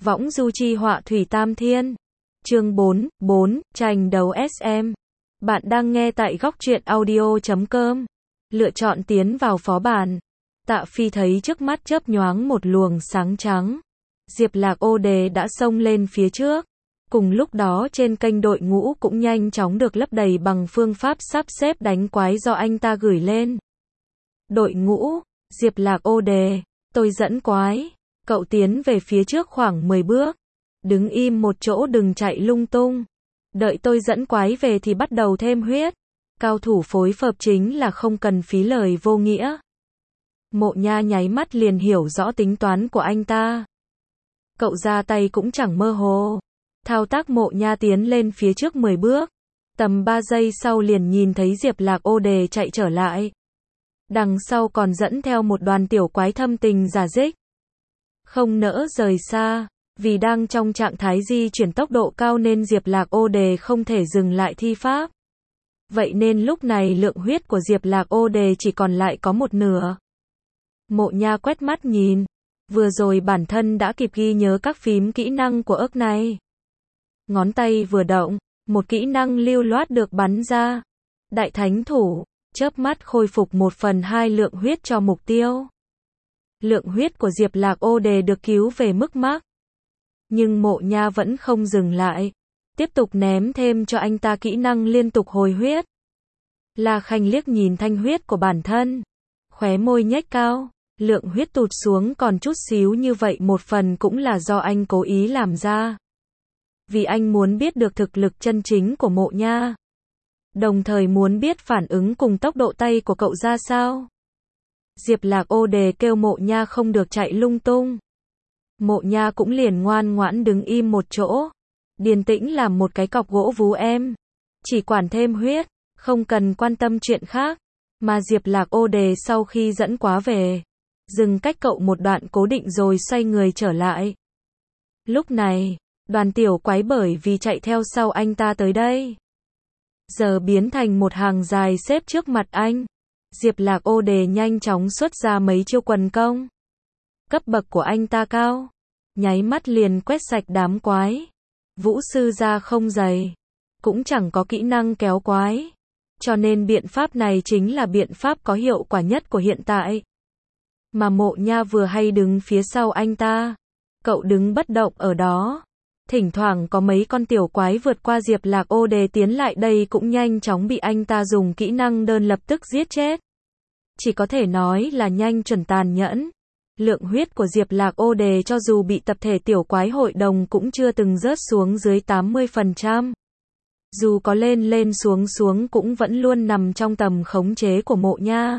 Võng du chi họa thủy tam thiên. Chương 4, tranh đấu SM. Bạn đang nghe tại góc truyện audio.com. Lựa chọn tiến vào phó bản. Tạ Phi thấy trước mắt chớp nhoáng một luồng sáng trắng. Diệp Lạc Ô Đề đã xông lên phía trước. Cùng lúc đó trên kênh đội ngũ cũng nhanh chóng được lấp đầy bằng phương pháp sắp xếp đánh quái do anh ta gửi lên. Đội ngũ, Diệp Lạc Ô Đề, tôi dẫn quái. Cậu tiến về phía trước khoảng 10 bước. Đứng im một chỗ đừng chạy lung tung. Đợi tôi dẫn quái về thì bắt đầu thêm huyết. Cao thủ phối hợp chính là không cần phí lời vô nghĩa. Mộ Nha nháy mắt liền hiểu rõ tính toán của anh ta. Cậu ra tay cũng chẳng mơ hồ. Thao tác Mộ Nha tiến lên phía trước 10 bước. Tầm 3 giây sau liền nhìn thấy Diệp Lạc Ô Đề chạy trở lại. Đằng sau còn dẫn theo một đoàn tiểu quái thâm tình giả dích. Không nỡ rời xa, vì đang trong trạng thái di chuyển tốc độ cao nên Diệp Lạc Ô Đề không thể dừng lại thi pháp. Vậy nên lúc này lượng huyết của Diệp Lạc Ô Đề chỉ còn lại có một nửa. Mộ Nha quét mắt nhìn. Vừa rồi bản thân đã kịp ghi nhớ các phím kỹ năng của ức này. Ngón tay vừa động, một kỹ năng lưu loát được bắn ra. Đại Thánh Thủ, chớp mắt khôi phục 1/2 lượng huyết cho mục tiêu. Lượng huyết của Diệp Lạc Ô Đề được cứu về mức max. Nhưng Mộ Nha vẫn không dừng lại. Tiếp tục ném thêm cho anh ta kỹ năng liên tục hồi huyết. La Khanh liếc nhìn thanh huyết của bản thân. Khóe môi nhếch cao. Lượng huyết tụt xuống còn chút xíu như vậy một phần cũng là do anh cố ý làm ra. Vì anh muốn biết được thực lực chân chính của Mộ Nha. Đồng thời muốn biết phản ứng cùng tốc độ tay của cậu ra sao. Diệp Lạc Ô Đề kêu Mộ Nha không được chạy lung tung. Mộ Nha cũng liền ngoan ngoãn đứng im một chỗ. Điềm tĩnh làm một cái cọc gỗ vú em. Chỉ quản thêm huyết, không cần quan tâm chuyện khác. Mà Diệp Lạc Ô Đề sau khi dẫn quá về, dừng cách cậu một đoạn cố định rồi xoay người trở lại. Lúc này, đoàn tiểu quái bởi vì chạy theo sau anh ta tới đây. Giờ biến thành một hàng dài xếp trước mặt anh. Diệp Lạc Ô Đề nhanh chóng xuất ra mấy chiêu quần công. Cấp bậc của anh ta cao. Nháy mắt liền quét sạch đám quái. Vũ sư da không dày. Cũng chẳng có kỹ năng kéo quái. Cho nên biện pháp này chính là biện pháp có hiệu quả nhất của hiện tại. Mà Mộ Nha vừa hay đứng phía sau anh ta. Cậu đứng bất động ở đó. Thỉnh thoảng có mấy con tiểu quái vượt qua Diệp Lạc Ô Đề tiến lại đây cũng nhanh chóng bị anh ta dùng kỹ năng đơn lập tức giết chết. Chỉ có thể nói là nhanh chuẩn tàn nhẫn. Lượng huyết của Diệp Lạc Ô Đề cho dù bị tập thể tiểu quái hội đồng cũng chưa từng rớt xuống dưới 80%. Dù có lên lên xuống xuống cũng vẫn luôn nằm trong tầm khống chế của Mộ Nha.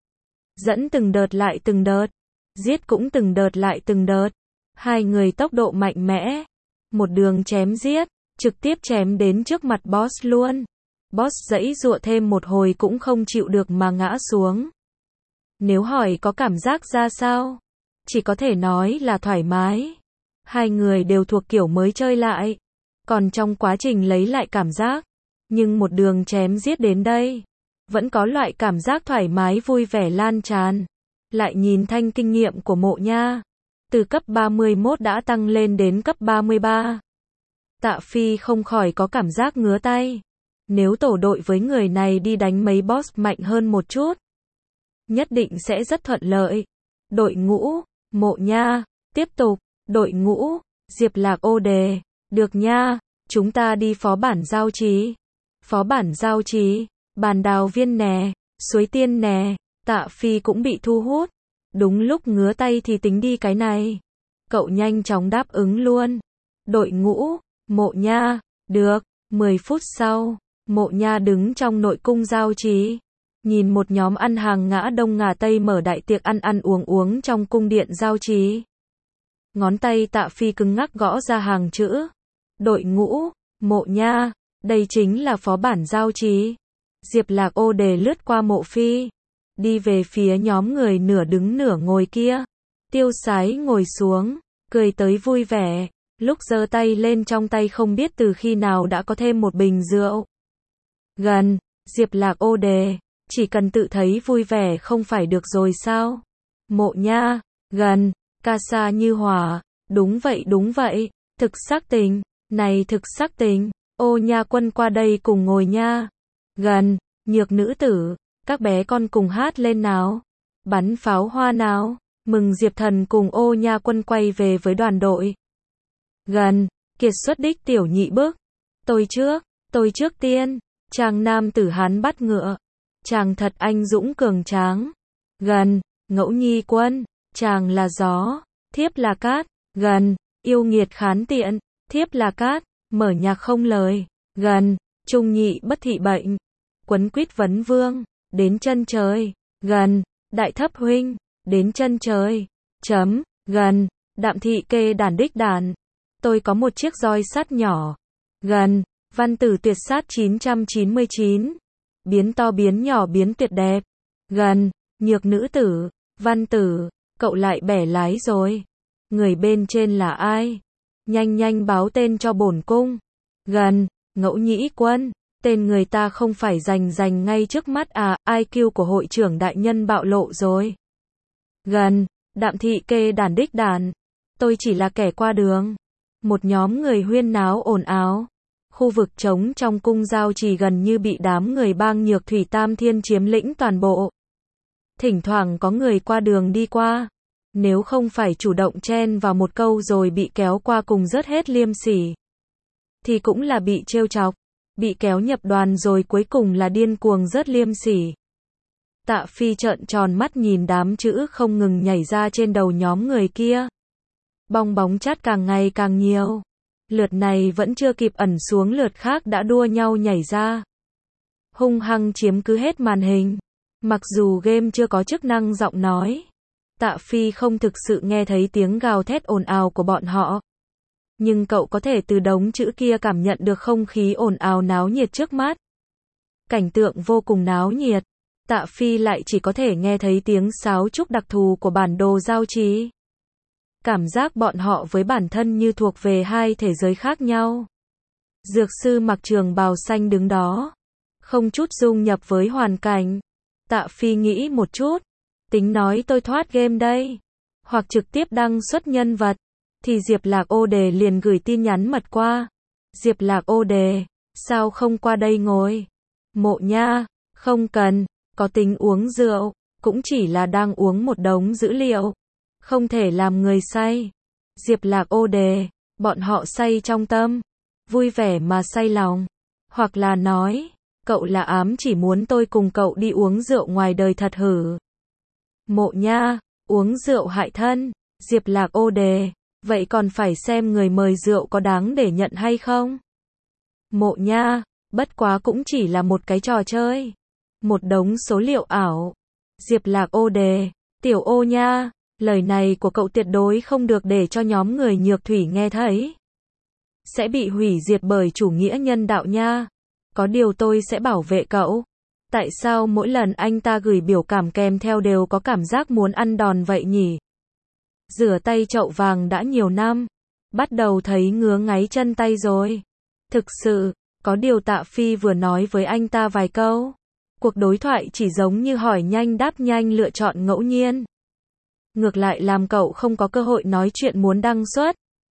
Dẫn từng đợt lại từng đợt. Giết cũng từng đợt lại từng đợt. Hai người tốc độ mạnh mẽ. Một đường chém giết, trực tiếp chém đến trước mặt boss luôn. Boss giãy giụa thêm một hồi cũng không chịu được mà ngã xuống. Nếu hỏi có cảm giác ra sao? Chỉ có thể nói là thoải mái. Hai người đều thuộc kiểu mới chơi lại. Còn trong quá trình lấy lại cảm giác. Nhưng một đường chém giết đến đây. Vẫn có loại cảm giác thoải mái vui vẻ lan tràn. Lại nhìn thanh kinh nghiệm của Mộ Nha. Từ cấp 31 đã tăng lên đến cấp 33. Tạ Phi không khỏi có cảm giác ngứa tay. Nếu tổ đội với người này đi đánh mấy boss mạnh hơn một chút, nhất định sẽ rất thuận lợi. Đội ngũ, Mộ Nha, tiếp tục, đội ngũ, Diệp Lạc Ô Đề, được nha, chúng ta đi phó bản giao trì. Phó bản giao trì, bàn đào viên nè, suối tiên nè, Tạ Phi cũng bị thu hút. Đúng lúc ngứa tay thì tính đi cái này. Cậu nhanh chóng đáp ứng luôn. Đội ngũ, Mộ Nha, được, 10 phút sau, Mộ Nha đứng trong nội cung giao trì. Nhìn một nhóm ăn hàng ngã đông ngả tây mở đại tiệc ăn ăn uống uống trong cung điện giao trì. Ngón tay Tạ Phi cứng ngắc gõ ra hàng chữ. Đội ngũ, Mộ Nha, đây chính là phó bản giao trì. Diệp Lạc Ô Đề lướt qua Mộ Phi. Đi về phía nhóm người nửa đứng nửa ngồi kia. Tiêu Sái ngồi xuống, cười tới vui vẻ. Lúc giơ tay lên trong tay không biết từ khi nào đã có thêm một bình rượu. Gần, Diệp Lạc Ô Đề, chỉ cần tự thấy vui vẻ không phải được rồi sao? Mộ Nha, gần, ca sa như hỏa, đúng vậy, thực sắc tình, này thực sắc tình, Ô Nha Quân qua đây cùng ngồi nha. Gần, Nhược nữ tử, các bé con cùng hát lên nào. Bắn pháo hoa nào, mừng Diệp Thần cùng Ô Nha Quân quay về với đoàn đội. Gần, kiệt xuất đích tiểu nhị bước. Tôi trước tiên, chàng nam tử Hán bắt ngựa. Chàng thật anh dũng cường tráng. Gần, Ngẫu Nhi Quân, chàng là gió, thiếp là cát. Gần, yêu nghiệt khán tiện, thiếp là cát, mở nhạc không lời. Gần, trung nhị bất thị bệnh, quấn quýt vấn vương, đến chân trời. Gần, đại thấp huynh, đến chân trời. Gần, đạm thị kê đàn đích đàn. Tôi có một chiếc roi sắt nhỏ. Gần, văn tử tuyệt sát 999. Biến to biến nhỏ biến tuyệt đẹp. Gần, nhược nữ tử, văn tử, cậu lại bẻ lái rồi. Người bên trên là ai? Nhanh nhanh báo tên cho bổn cung. Gần, Ngẫu Nhĩ Quân, tên người ta không phải rành ngay trước mắt à, IQ của hội trưởng đại nhân bạo lộ rồi. Gần, đạm thị kê đàn đích đàn. Tôi chỉ là kẻ qua đường. Một nhóm người huyên náo ồn ào. Khu vực trống trong cung giao trì gần như bị đám người bang Nhược Thủy Tam Thiên chiếm lĩnh toàn bộ. Thỉnh thoảng có người qua đường đi qua. Nếu không phải chủ động chen vào một câu rồi bị kéo qua cùng rớt hết liêm sỉ, thì cũng là bị trêu chọc. Bị kéo nhập đoàn rồi cuối cùng là điên cuồng rớt liêm sỉ. Tạ Phi trợn tròn mắt nhìn đám chữ không ngừng nhảy ra trên đầu nhóm người kia. Bong bóng chát càng ngày càng nhiều. Lượt này vẫn chưa kịp ẩn xuống, lượt khác đã đua nhau nhảy ra. Hung hăng chiếm cứ hết màn hình. Mặc dù game chưa có chức năng giọng nói, Tạ Phi không thực sự nghe thấy tiếng gào thét ồn ào của bọn họ. Nhưng cậu có thể từ đống chữ kia cảm nhận được không khí ồn ào náo nhiệt trước mắt. Cảnh tượng vô cùng náo nhiệt. Tạ Phi lại chỉ có thể nghe thấy tiếng sáo trúc đặc thù của bản đồ giao trì. Cảm giác bọn họ với bản thân như thuộc về hai thế giới khác nhau. Dược sư mặc trường bào xanh đứng đó, không chút dung nhập với hoàn cảnh. Tạ Phi nghĩ một chút, tính nói tôi thoát game đây, hoặc trực tiếp đăng xuất nhân vật, thì Diệp Lạc Ô Đề liền gửi tin nhắn mật qua. Diệp Lạc Ô Đề, sao không qua đây ngồi? Mộ Nha, không cần, có tính uống rượu, cũng chỉ là đang uống một đống dữ liệu, không thể làm người say. Diệp Lạc Ô Đề, bọn họ say trong tâm, vui vẻ mà say lòng. Hoặc là nói, cậu là ám chỉ muốn tôi cùng cậu đi uống rượu ngoài đời thật hử? Mộ Nha, uống rượu hại thân. Diệp Lạc Ô Đề, vậy còn phải xem người mời rượu có đáng để nhận hay không? Mộ Nha, bất quá cũng chỉ là một cái trò chơi, một đống số liệu ảo. Diệp Lạc Ô Đề, tiểu Ô Nha, lời này của cậu tuyệt đối không được để cho nhóm người Nhược Thủy nghe thấy. Sẽ bị hủy diệt bởi chủ nghĩa nhân đạo nha. Có điều tôi sẽ bảo vệ cậu. Tại sao mỗi lần anh ta gửi biểu cảm kèm theo đều có cảm giác muốn ăn đòn vậy nhỉ? Rửa tay chậu vàng đã nhiều năm, bắt đầu thấy ngứa ngáy chân tay rồi. Thực sự, có điều Tạ Phi vừa nói với anh ta vài câu. Cuộc đối thoại chỉ giống như hỏi nhanh đáp nhanh, lựa chọn ngẫu nhiên. Ngược lại làm cậu không có cơ hội nói chuyện muốn đăng xuất.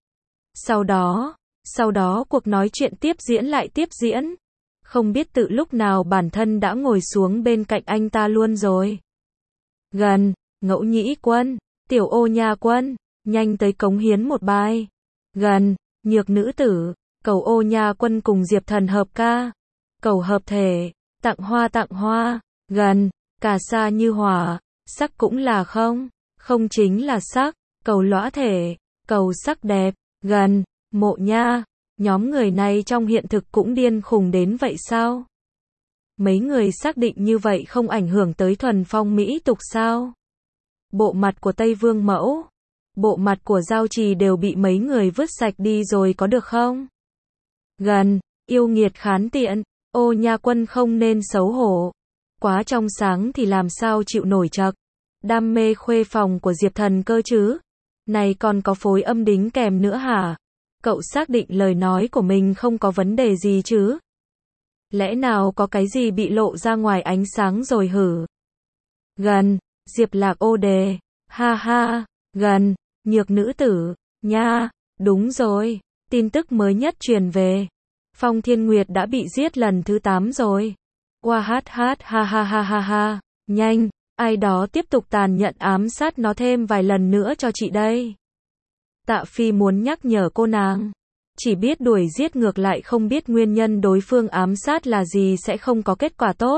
Sau đó cuộc nói chuyện tiếp diễn. Không biết tự lúc nào bản thân đã ngồi xuống bên cạnh anh ta luôn rồi. Gần, Ngẫu Nhĩ Quân, tiểu Ô Nha Quân, nhanh tới cống hiến một bài. Gần, Nhược nữ tử, cầu Ô Nha Quân cùng Diệp Thần hợp ca. Cầu hợp thể, tặng hoa. Gần, cà sa như hỏa, sắc cũng là không chính là sắc, cầu lõa thể, cầu sắc đẹp. Gần, Mộ Nha, nhóm người này trong hiện thực cũng điên khùng đến vậy sao? Mấy người xác định như vậy không ảnh hưởng tới thuần phong mỹ tục sao? Bộ mặt của Tây Vương Mẫu, bộ mặt của Giao Trì đều bị mấy người vứt sạch đi rồi có được không? Gần, yêu nghiệt khán tiện, Ô Nha Quân không nên xấu hổ. Quá trong sáng thì làm sao chịu nổi chật. Đam mê khuê phòng của Diệp Thần cơ chứ? Này còn có phối âm đính kèm nữa hả? Cậu xác định lời nói của mình không có vấn đề gì chứ? Lẽ nào có cái gì bị lộ ra ngoài ánh sáng rồi hử? Gần, Diệp Lạc Ô Đề, ha ha. Gần, Nhược nữ tử, Nha, đúng rồi, tin tức mới nhất truyền về. Phong Thiên Nguyệt đã bị giết lần thứ 8 rồi. Oa hát hát ha ha ha ha ha. Nhanh, ai đó tiếp tục tàn nhẫn ám sát nó thêm vài lần nữa cho chị đây. Tạ Phi muốn nhắc nhở cô nàng. Chỉ biết đuổi giết ngược lại không biết nguyên nhân đối phương ám sát là gì sẽ không có kết quả tốt.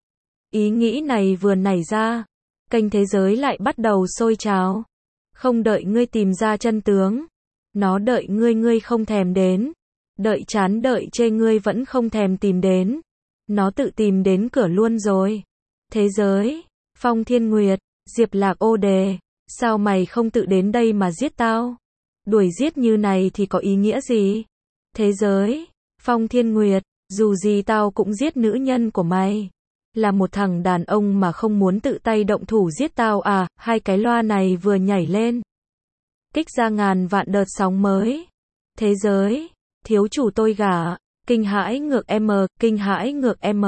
Ý nghĩ này vừa nảy ra, kênh thế giới lại bắt đầu sôi trào. Không đợi ngươi tìm ra chân tướng. Nó đợi ngươi không thèm đến. Đợi chán đợi chê ngươi vẫn không thèm tìm đến. Nó tự tìm đến cửa luôn rồi. Thế giới, Phong Thiên Nguyệt, Diệp Lạc ô đề, sao mày không tự đến đây mà giết tao? Đuổi giết như này thì có ý nghĩa gì? Thế giới, Phong Thiên Nguyệt, dù gì tao cũng giết nữ nhân của mày. Là một thằng đàn ông mà không muốn tự tay động thủ giết tao à? Hai cái loa này vừa nhảy lên, kích ra ngàn vạn đợt sóng mới. Thế giới, thiếu chủ tôi gả, kinh hãi ngược M, kinh hãi ngược M.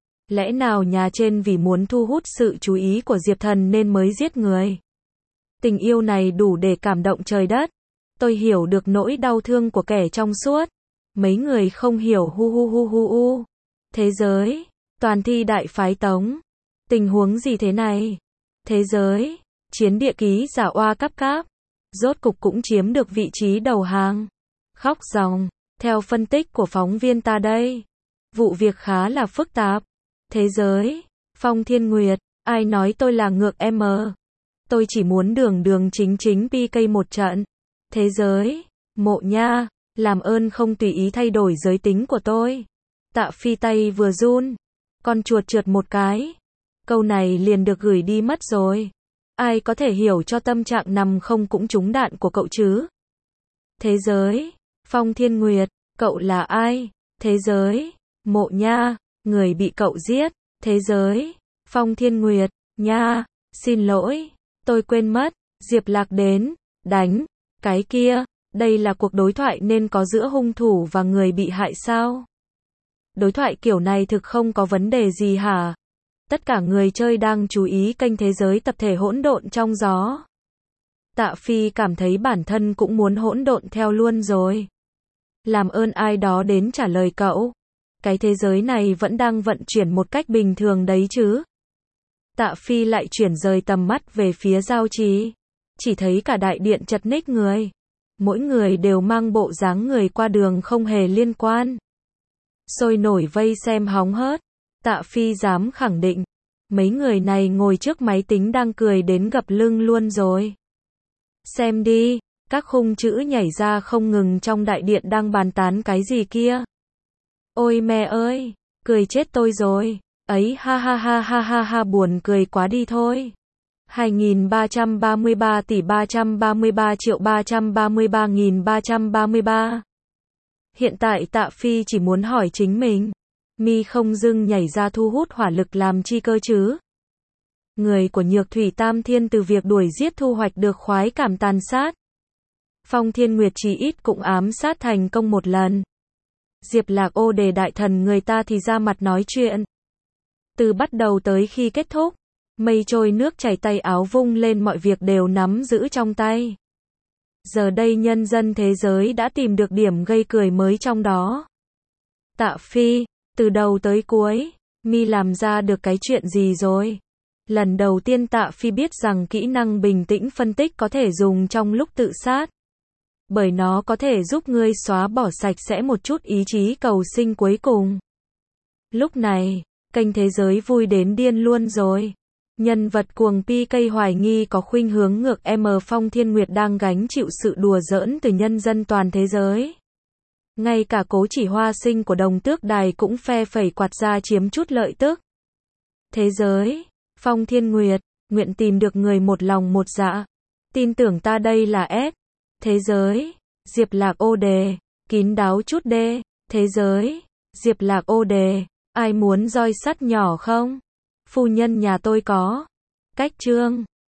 Lẽ nào nhà trên vì muốn thu hút sự chú ý của Diệp Thần nên mới giết người? Tình yêu này đủ để cảm động trời đất. Tôi hiểu được nỗi đau thương của kẻ trong suốt. Mấy người không hiểu hu hu hu hu hu. Thế giới, toàn thi đại phái Tống. Tình huống gì thế này? Thế giới, chiến địa ký giả oa cáp cáp. Rốt cục cũng chiếm được vị trí đầu hàng. Khóc ròng, theo phân tích của phóng viên ta đây. Vụ việc khá là phức tạp. Thế giới, Phong Thiên Nguyệt, ai nói tôi là ngược M. Tôi chỉ muốn đường chính PK một trận. Thế giới, Mộ Nha, làm ơn không tùy ý thay đổi giới tính của tôi. Tạ Phi tay vừa run, con chuột trượt một cái. Câu này liền được gửi đi mất rồi. Ai có thể hiểu cho tâm trạng nằm không cũng trúng đạn của cậu chứ? Thế giới, Phong Thiên Nguyệt, cậu là ai? Thế giới, Mộ Nha, người bị cậu giết. Thế giới, Phong Thiên Nguyệt, nha, xin lỗi, tôi quên mất, Diệp Lạc đến, đánh, cái kia, đây là cuộc đối thoại nên có giữa hung thủ và người bị hại sao? Đối thoại kiểu này thực không có vấn đề gì hả? Tất cả người chơi đang chú ý kênh thế giới tập thể hỗn độn trong gió. Tạ Phi cảm thấy bản thân cũng muốn hỗn độn theo luôn rồi. Làm ơn ai đó đến trả lời cậu. Cái thế giới này vẫn đang vận chuyển một cách bình thường đấy chứ. Tạ Phi lại chuyển rời tầm mắt về phía giao trì. Chỉ thấy cả đại điện chật ních người. Mỗi người đều mang bộ dáng người qua đường không hề liên quan. Sôi nổi vây xem hóng hớt. Tạ Phi dám khẳng định. Mấy người này ngồi trước máy tính đang cười đến gập lưng luôn rồi. Xem đi, các khung chữ nhảy ra không ngừng trong đại điện đang bàn tán cái gì kia. Ôi mẹ ơi, cười chết tôi rồi. Ấy ha ha ha ha ha ha buồn cười quá đi thôi. 2.333 tỷ 333 triệu 333.333. Hiện tại Tạ Phi chỉ muốn hỏi chính mình. Mi không dưng nhảy ra thu hút hỏa lực làm chi cơ chứ? Người của Nhược Thủy Tam Thiên từ việc đuổi giết thu hoạch được khoái cảm tàn sát. Phong Thiên Nguyệt chỉ ít cũng ám sát thành công một lần. Diệp Lạc ô đề đại thần người ta thì ra mặt nói chuyện. Từ bắt đầu tới khi kết thúc, mây trôi nước chảy tay áo vung lên mọi việc đều nắm giữ trong tay. Giờ đây nhân dân thế giới đã tìm được điểm gây cười mới trong đó. Tạ Phi, từ đầu tới cuối, Mi làm ra được cái chuyện gì rồi? Lần đầu tiên Tạ Phi biết rằng kỹ năng bình tĩnh phân tích có thể dùng trong lúc tự sát. Bởi nó có thể giúp ngươi xóa bỏ sạch sẽ một chút ý chí cầu sinh cuối cùng. Lúc này, kênh thế giới vui đến điên luôn rồi. Nhân vật cuồng PK hoài nghi có khuynh hướng ngược M. Phong Thiên Nguyệt đang gánh chịu sự đùa giỡn từ nhân dân toàn thế giới. Ngay cả Cố Chỉ Hoa Sinh của Đồng Tước Đài cũng phe phẩy quạt ra chiếm chút lợi tức. Thế giới, Phong Thiên Nguyệt, nguyện tìm được người một lòng một dạ. Tin tưởng ta đây là S. Thế giới, Diệp Lạc ô đề, kín đáo chút đê. Thế giới, Diệp Lạc ô đề, ai muốn roi sắt nhỏ không? Phu nhân nhà tôi có. Cách chương